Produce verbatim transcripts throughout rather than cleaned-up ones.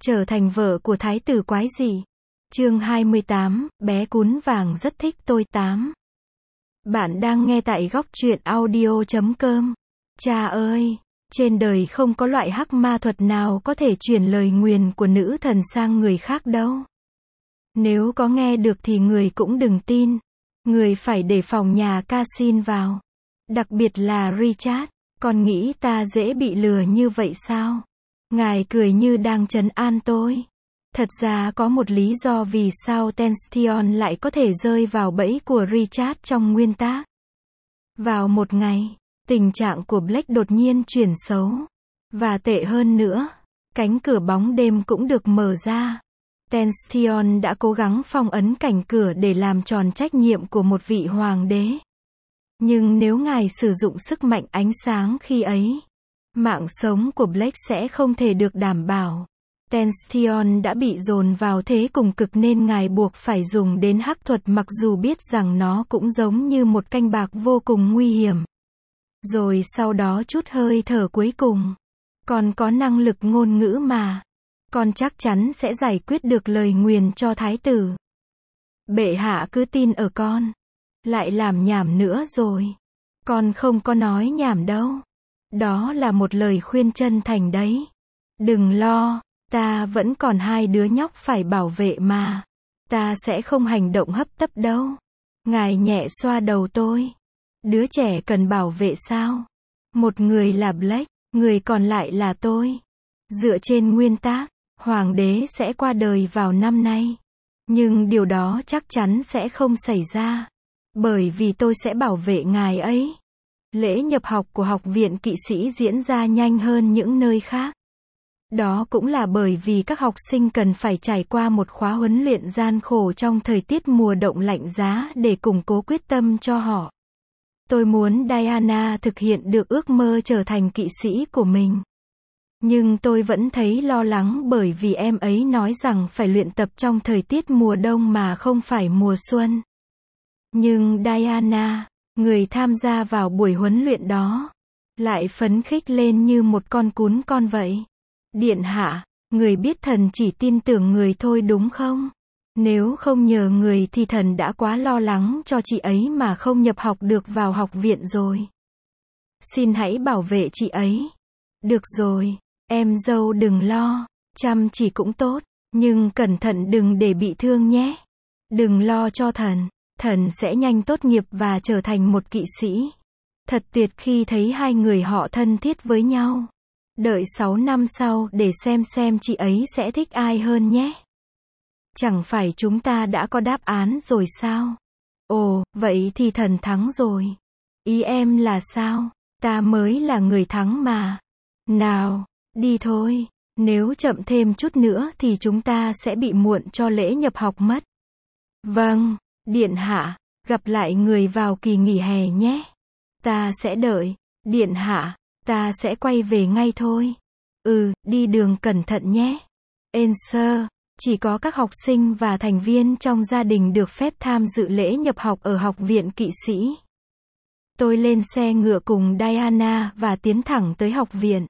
Trở thành vợ của thái tử quái gì? Chương hai mươi tám, bé cún vàng rất thích tôi tám. Bạn đang nghe tại góc truyện audio chấm com. Cha ơi, trên đời không có loại hắc ma thuật nào có thể chuyển lời nguyền của nữ thần sang người khác đâu. Nếu có nghe được thì người cũng đừng tin. Người phải đề phòng nhà Cassin vào. Đặc biệt là Richard. Con nghĩ ta dễ bị lừa như vậy sao? Ngài cười như đang trấn an tôi. Thật ra có một lý do vì sao Tension lại có thể rơi vào bẫy của Richard trong nguyên tác. Vào một ngày, tình trạng của Blake đột nhiên chuyển xấu. Và tệ hơn nữa, cánh cửa bóng đêm cũng được mở ra. Tension đã cố gắng phong ấn cảnh cửa để làm tròn trách nhiệm của một vị hoàng đế. Nhưng nếu ngài sử dụng sức mạnh ánh sáng khi ấy, mạng sống của Blake sẽ không thể được đảm bảo. Tension đã bị dồn vào thế cùng cực nên ngài buộc phải dùng đến hắc thuật mặc dù biết rằng nó cũng giống như một canh bạc vô cùng nguy hiểm. Rồi sau đó chút hơi thở cuối cùng. Con có năng lực ngôn ngữ mà. Con chắc chắn sẽ giải quyết được lời nguyền cho thái tử. Bệ hạ cứ tin ở con. Lại làm nhảm nữa rồi. Con không có nói nhảm đâu. Đó là một lời khuyên chân thành đấy. Đừng lo, ta vẫn còn hai đứa nhóc phải bảo vệ mà. Ta sẽ không hành động hấp tấp đâu. Ngài nhẹ xoa đầu tôi. Đứa trẻ cần bảo vệ sao? Một người là Blake, người còn lại là tôi. Dựa trên nguyên tắc, hoàng đế sẽ qua đời vào năm nay. Nhưng điều đó chắc chắn sẽ không xảy ra. Bởi vì tôi sẽ bảo vệ ngài ấy. Lễ nhập học của học viện kỵ sĩ diễn ra nhanh hơn những nơi khác. Đó cũng là bởi vì các học sinh cần phải trải qua một khóa huấn luyện gian khổ trong thời tiết mùa đông lạnh giá để củng cố quyết tâm cho họ. Tôi muốn Diana thực hiện được ước mơ trở thành kỵ sĩ của mình. Nhưng tôi vẫn thấy lo lắng bởi vì em ấy nói rằng phải luyện tập trong thời tiết mùa đông mà không phải mùa xuân. Nhưng Diana, người tham gia vào buổi huấn luyện đó, lại phấn khích lên như một con cún con vậy. Điện hạ, người biết thần chỉ tin tưởng người thôi đúng không? Nếu không nhờ người thì thần đã quá lo lắng cho chị ấy mà không nhập học được vào học viện rồi. Xin hãy bảo vệ chị ấy. Được rồi, em dâu đừng lo, chăm chỉ cũng tốt, nhưng cẩn thận đừng để bị thương nhé. Đừng lo cho thần. Thần sẽ nhanh tốt nghiệp và trở thành một kỵ sĩ. Thật tuyệt khi thấy hai người họ thân thiết với nhau. Đợi sáu năm sau để xem xem chị ấy sẽ thích ai hơn nhé. Chẳng phải chúng ta đã có đáp án rồi sao? Ồ, vậy thì thần thắng rồi. Ý em là sao? Ta mới là người thắng mà. Nào, đi thôi. Nếu chậm thêm chút nữa thì chúng ta sẽ bị muộn cho lễ nhập học mất. Vâng. Điện hạ, gặp lại người vào kỳ nghỉ hè nhé. Ta sẽ đợi. Điện hạ, ta sẽ quay về ngay thôi. Ừ, đi đường cẩn thận nhé. Answer, chỉ có các học sinh và thành viên trong gia đình được phép tham dự lễ nhập học ở học viện kỵ sĩ. Tôi lên xe ngựa cùng Diana và tiến thẳng tới học viện.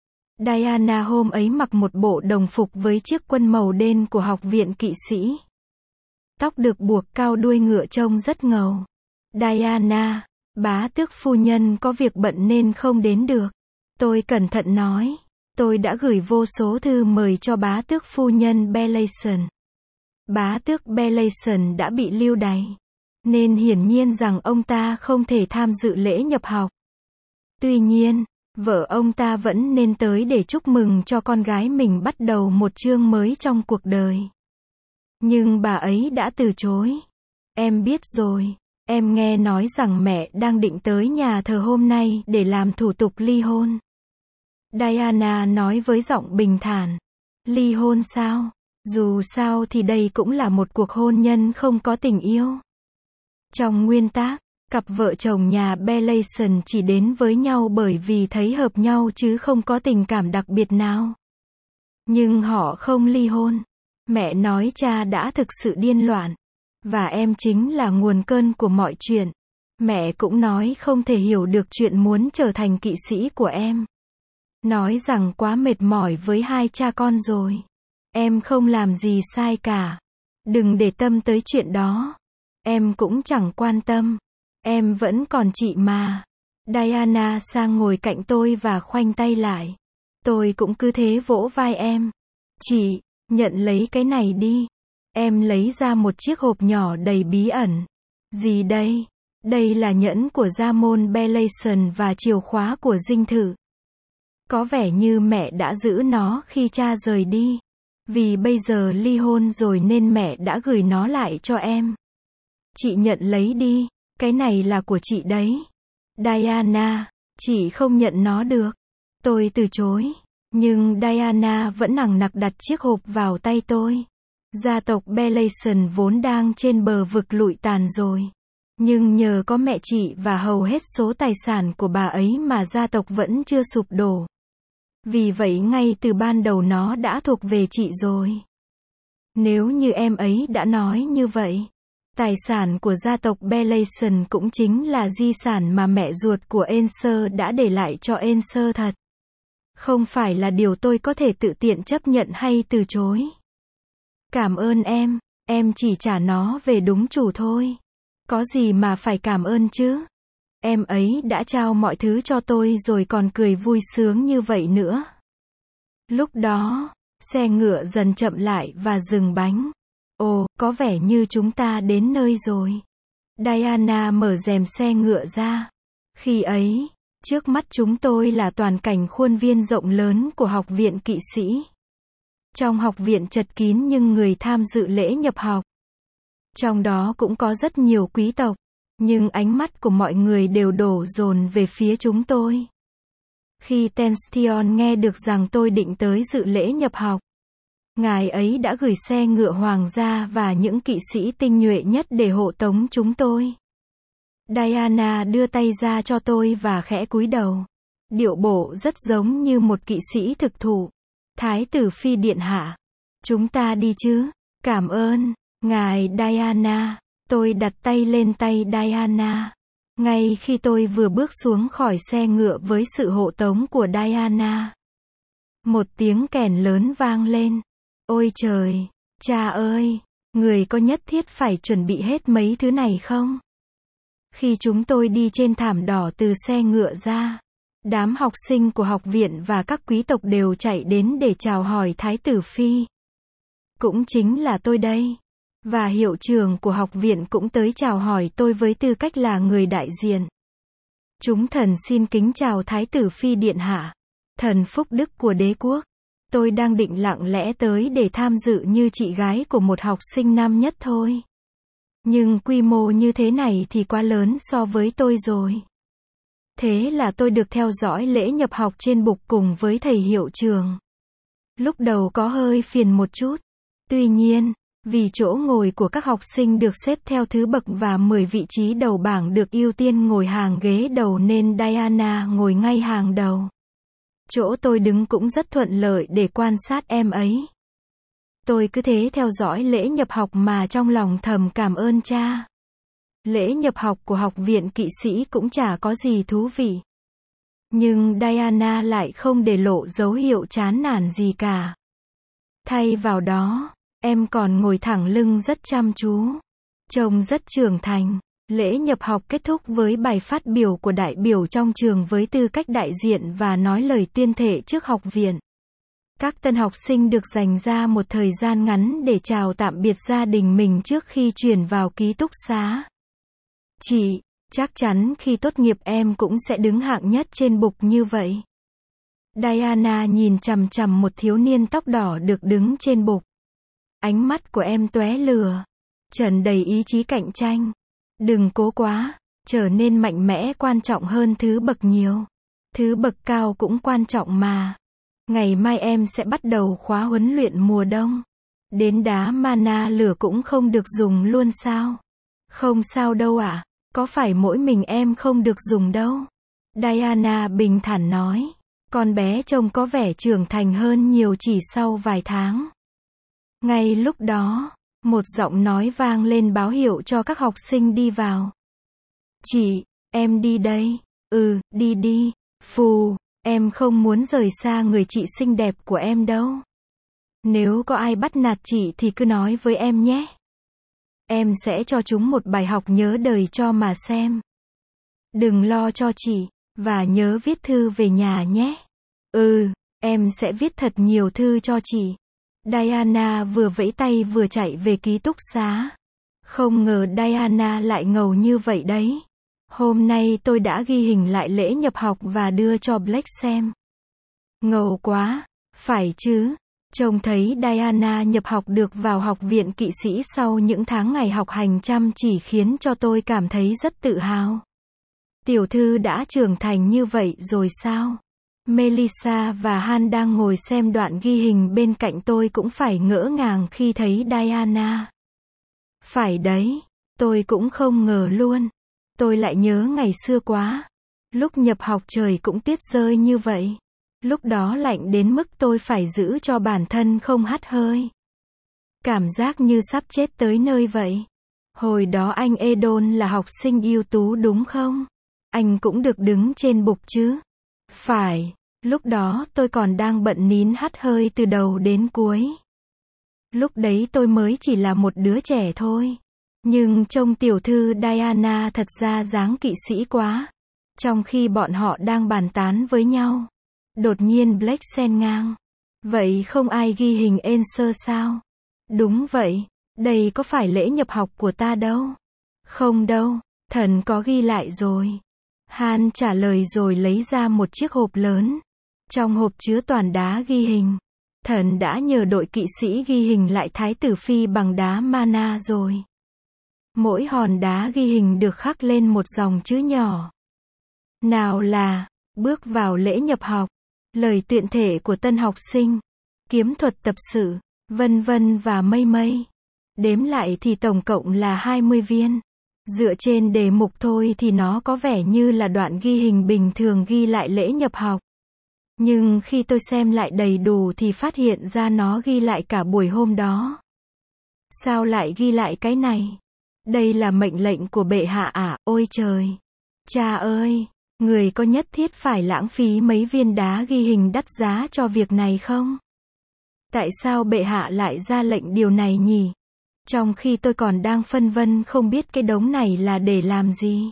Diana hôm ấy mặc một bộ đồng phục với chiếc quân màu đen của học viện kỵ sĩ. Tóc được buộc cao đuôi ngựa trông rất ngầu. Diana, bá tước phu nhân có việc bận nên không đến được. Tôi cẩn thận nói. Tôi đã gửi vô số thư mời cho bá tước phu nhân Bellayson. Bá tước Bellayson đã bị lưu đày. Nên hiển nhiên rằng ông ta không thể tham dự lễ nhập học. Tuy nhiên, vợ ông ta vẫn nên tới để chúc mừng cho con gái mình bắt đầu một chương mới trong cuộc đời. Nhưng bà ấy đã từ chối. Em biết rồi, em nghe nói rằng mẹ đang định tới nhà thờ hôm nay để làm thủ tục ly hôn. Diana nói với giọng bình thản. Ly hôn sao? Dù sao thì đây cũng là một cuộc hôn nhân không có tình yêu. Trong nguyên tắc, cặp vợ chồng nhà Bellayson chỉ đến với nhau bởi vì thấy hợp nhau chứ không có tình cảm đặc biệt nào. Nhưng họ không ly hôn. Mẹ nói cha đã thực sự điên loạn. Và em chính là nguồn cơn của mọi chuyện. Mẹ cũng nói không thể hiểu được chuyện muốn trở thành kỵ sĩ của em. Nói rằng quá mệt mỏi với hai cha con rồi. Em không làm gì sai cả. Đừng để tâm tới chuyện đó. Em cũng chẳng quan tâm. Em vẫn còn chị mà. Diana sang ngồi cạnh tôi và khoanh tay lại. Tôi cũng cứ thế vỗ vai em. Chị, nhận lấy cái này đi. Em lấy ra một chiếc hộp nhỏ đầy bí ẩn. Gì đây? Đây là nhẫn của gia môn Belation và chìa khóa của dinh thự. Có vẻ như mẹ đã giữ nó khi cha rời đi. Vì bây giờ ly hôn rồi nên mẹ đã gửi nó lại cho em. Chị nhận lấy đi. Cái này là của chị đấy. Diana, chị không nhận nó được. Tôi từ chối. Nhưng Diana vẫn nằng nặc đặt chiếc hộp vào tay tôi. Gia tộc Belation vốn đang trên bờ vực lụi tàn rồi. Nhưng nhờ có mẹ chị và hầu hết số tài sản của bà ấy mà gia tộc vẫn chưa sụp đổ. Vì vậy ngay từ ban đầu nó đã thuộc về chị rồi. Nếu như em ấy đã nói như vậy, tài sản của gia tộc Belation cũng chính là di sản mà mẹ ruột của Enser đã để lại cho Enser thật. Không phải là điều tôi có thể tự tiện chấp nhận hay từ chối. Cảm ơn em, em chỉ trả nó về đúng chủ thôi. Có gì mà phải cảm ơn chứ? Em ấy đã trao mọi thứ cho tôi rồi còn cười vui sướng như vậy nữa. Lúc đó, xe ngựa dần chậm lại và dừng bánh. Ồ, có vẻ như chúng ta đến nơi rồi. Diana mở rèm xe ngựa ra. Khi ấy, trước mắt chúng tôi là toàn cảnh khuôn viên rộng lớn của học viện kỵ sĩ. Trong học viện chật kín nhưng người tham dự lễ nhập học. Trong đó cũng có rất nhiều quý tộc. Nhưng ánh mắt của mọi người đều đổ dồn về phía chúng tôi. Khi Tension nghe được rằng tôi định tới dự lễ nhập học, ngài ấy đã gửi xe ngựa hoàng gia và những kỵ sĩ tinh nhuệ nhất để hộ tống chúng tôi. Diana đưa tay ra cho tôi và khẽ cúi đầu. Điệu bộ rất giống như một kỵ sĩ thực thụ. Thái tử phi điện hạ. Chúng ta đi chứ? Cảm ơn, ngài Diana. Tôi đặt tay lên tay Diana. Ngay khi tôi vừa bước xuống khỏi xe ngựa với sự hộ tống của Diana, một tiếng kèn lớn vang lên. Ôi trời, cha ơi, người có nhất thiết phải chuẩn bị hết mấy thứ này không? Khi chúng tôi đi trên thảm đỏ từ xe ngựa ra, đám học sinh của học viện và các quý tộc đều chạy đến để chào hỏi Thái tử Phi. Cũng chính là tôi đây. Và hiệu trưởng của học viện cũng tới chào hỏi tôi với tư cách là người đại diện. Chúng thần xin kính chào Thái tử Phi điện hạ. Thần phúc đức của đế quốc. Tôi đang định lặng lẽ tới để tham dự như chị gái của một học sinh năm nhất thôi. Nhưng quy mô như thế này thì quá lớn so với tôi rồi. Thế là tôi được theo dõi lễ nhập học trên bục cùng với thầy hiệu trưởng. Lúc đầu có hơi phiền một chút. Tuy nhiên, vì chỗ ngồi của các học sinh được xếp theo thứ bậc và mười vị trí đầu bảng được ưu tiên ngồi hàng ghế đầu nên Diana ngồi ngay hàng đầu. Chỗ tôi đứng cũng rất thuận lợi để quan sát em ấy. Tôi cứ thế theo dõi lễ nhập học mà trong lòng thầm cảm ơn cha. Lễ nhập học của học viện kỵ sĩ cũng chả có gì thú vị. Nhưng Diana lại không để lộ dấu hiệu chán nản gì cả. Thay vào đó, em còn ngồi thẳng lưng rất chăm chú. Trông rất trưởng thành. Lễ nhập học kết thúc với bài phát biểu của đại biểu trong trường với tư cách đại diện và nói lời tuyên thệ trước học viện. Các tân học sinh được dành ra một thời gian ngắn để chào tạm biệt gia đình mình trước khi chuyển vào ký túc xá. Chị, chắc chắn khi tốt nghiệp em cũng sẽ đứng hạng nhất trên bục như vậy. Diana nhìn chằm chằm một thiếu niên tóc đỏ được đứng trên bục. Ánh mắt của em tóe lửa, tràn đầy ý chí cạnh tranh. Đừng cố quá, trở nên mạnh mẽ quan trọng hơn thứ bậc nhiều. Thứ bậc cao cũng quan trọng mà. Ngày mai em sẽ bắt đầu khóa huấn luyện mùa đông. Đến đá mana lửa cũng không được dùng luôn sao? Không sao đâu ạ, à? Có phải mỗi mình em không được dùng đâu. Diana bình thản nói. Con bé trông có vẻ trưởng thành hơn nhiều chỉ sau vài tháng. Ngay lúc đó, một giọng nói vang lên báo hiệu cho các học sinh đi vào. Chị, em đi đây. Ừ, đi đi. Phù, em không muốn rời xa người chị xinh đẹp của em đâu. Nếu có ai bắt nạt chị thì cứ nói với em nhé. Em sẽ cho chúng một bài học nhớ đời cho mà xem. Đừng lo cho chị, và nhớ viết thư về nhà nhé. Ừ, em sẽ viết thật nhiều thư cho chị. Diana vừa vẫy tay vừa chạy về ký túc xá. Không ngờ Diana lại ngầu như vậy đấy. Hôm nay tôi đã ghi hình lại lễ nhập học và đưa cho Blake xem. Ngầu quá, phải chứ? Trông thấy Diana nhập học được vào học viện kỵ sĩ sau những tháng ngày học hành chăm chỉ khiến cho tôi cảm thấy rất tự hào. Tiểu thư đã trưởng thành như vậy rồi sao? Melissa và Han đang ngồi xem đoạn ghi hình bên cạnh tôi cũng phải ngỡ ngàng khi thấy Diana. Phải đấy, tôi cũng không ngờ luôn. Tôi lại nhớ ngày xưa quá. Lúc nhập học trời cũng tuyết rơi như vậy. Lúc đó lạnh đến mức tôi phải giữ cho bản thân không hắt hơi. Cảm giác như sắp chết tới nơi vậy. Hồi đó anh Edon là học sinh ưu tú đúng không? Anh cũng được đứng trên bục chứ? Phải, lúc đó tôi còn đang bận nín hắt hơi từ đầu đến cuối. Lúc đấy tôi mới chỉ là một đứa trẻ thôi. Nhưng trông tiểu thư Diana thật ra dáng kỵ sĩ quá. Trong khi bọn họ đang bàn tán với nhau, đột nhiên Blake xen ngang. Vậy không ai ghi hình Enser sao? Đúng vậy, đây có phải lễ nhập học của ta đâu. Không đâu, thần có ghi lại rồi. Han trả lời rồi lấy ra một chiếc hộp lớn. Trong hộp chứa toàn đá ghi hình. Thần đã nhờ đội kỵ sĩ ghi hình lại Thái tử Phi bằng đá mana rồi. Mỗi hòn đá ghi hình được khắc lên một dòng chữ nhỏ. Nào là, bước vào lễ nhập học, lời tuyên thệ của tân học sinh, kiếm thuật tập sự, vân vân và mây mây. Đếm lại thì tổng cộng là hai mươi viên. Dựa trên đề mục thôi thì nó có vẻ như là đoạn ghi hình bình thường ghi lại lễ nhập học. Nhưng khi tôi xem lại đầy đủ thì phát hiện ra nó ghi lại cả buổi hôm đó. Sao lại ghi lại cái này? Đây là mệnh lệnh của bệ hạ à, ôi trời! Cha ơi! Người có nhất thiết phải lãng phí mấy viên đá ghi hình đắt giá cho việc này không? Tại sao bệ hạ lại ra lệnh điều này nhỉ? Trong khi tôi còn đang phân vân không biết cái đống này là để làm gì.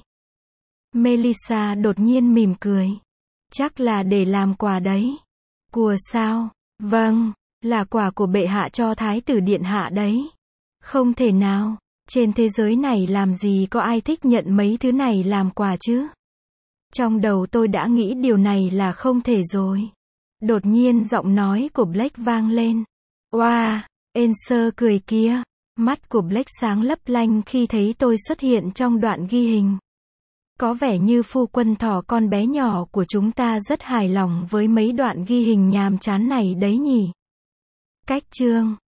Melissa đột nhiên mỉm cười. Chắc là để làm quà đấy. Của sao? Vâng, là quà của bệ hạ cho thái tử điện hạ đấy. Không thể nào, trên thế giới này làm gì có ai thích nhận mấy thứ này làm quà chứ? Trong đầu tôi đã nghĩ điều này là không thể rồi. Đột nhiên giọng nói của Blake vang lên. Oa, wow, Enser cười kia. Mắt của Blake sáng lấp lanh khi thấy tôi xuất hiện trong đoạn ghi hình. Có vẻ như phu quân thỏ con bé nhỏ của chúng ta rất hài lòng với mấy đoạn ghi hình nhàm chán này đấy nhỉ. Cách chương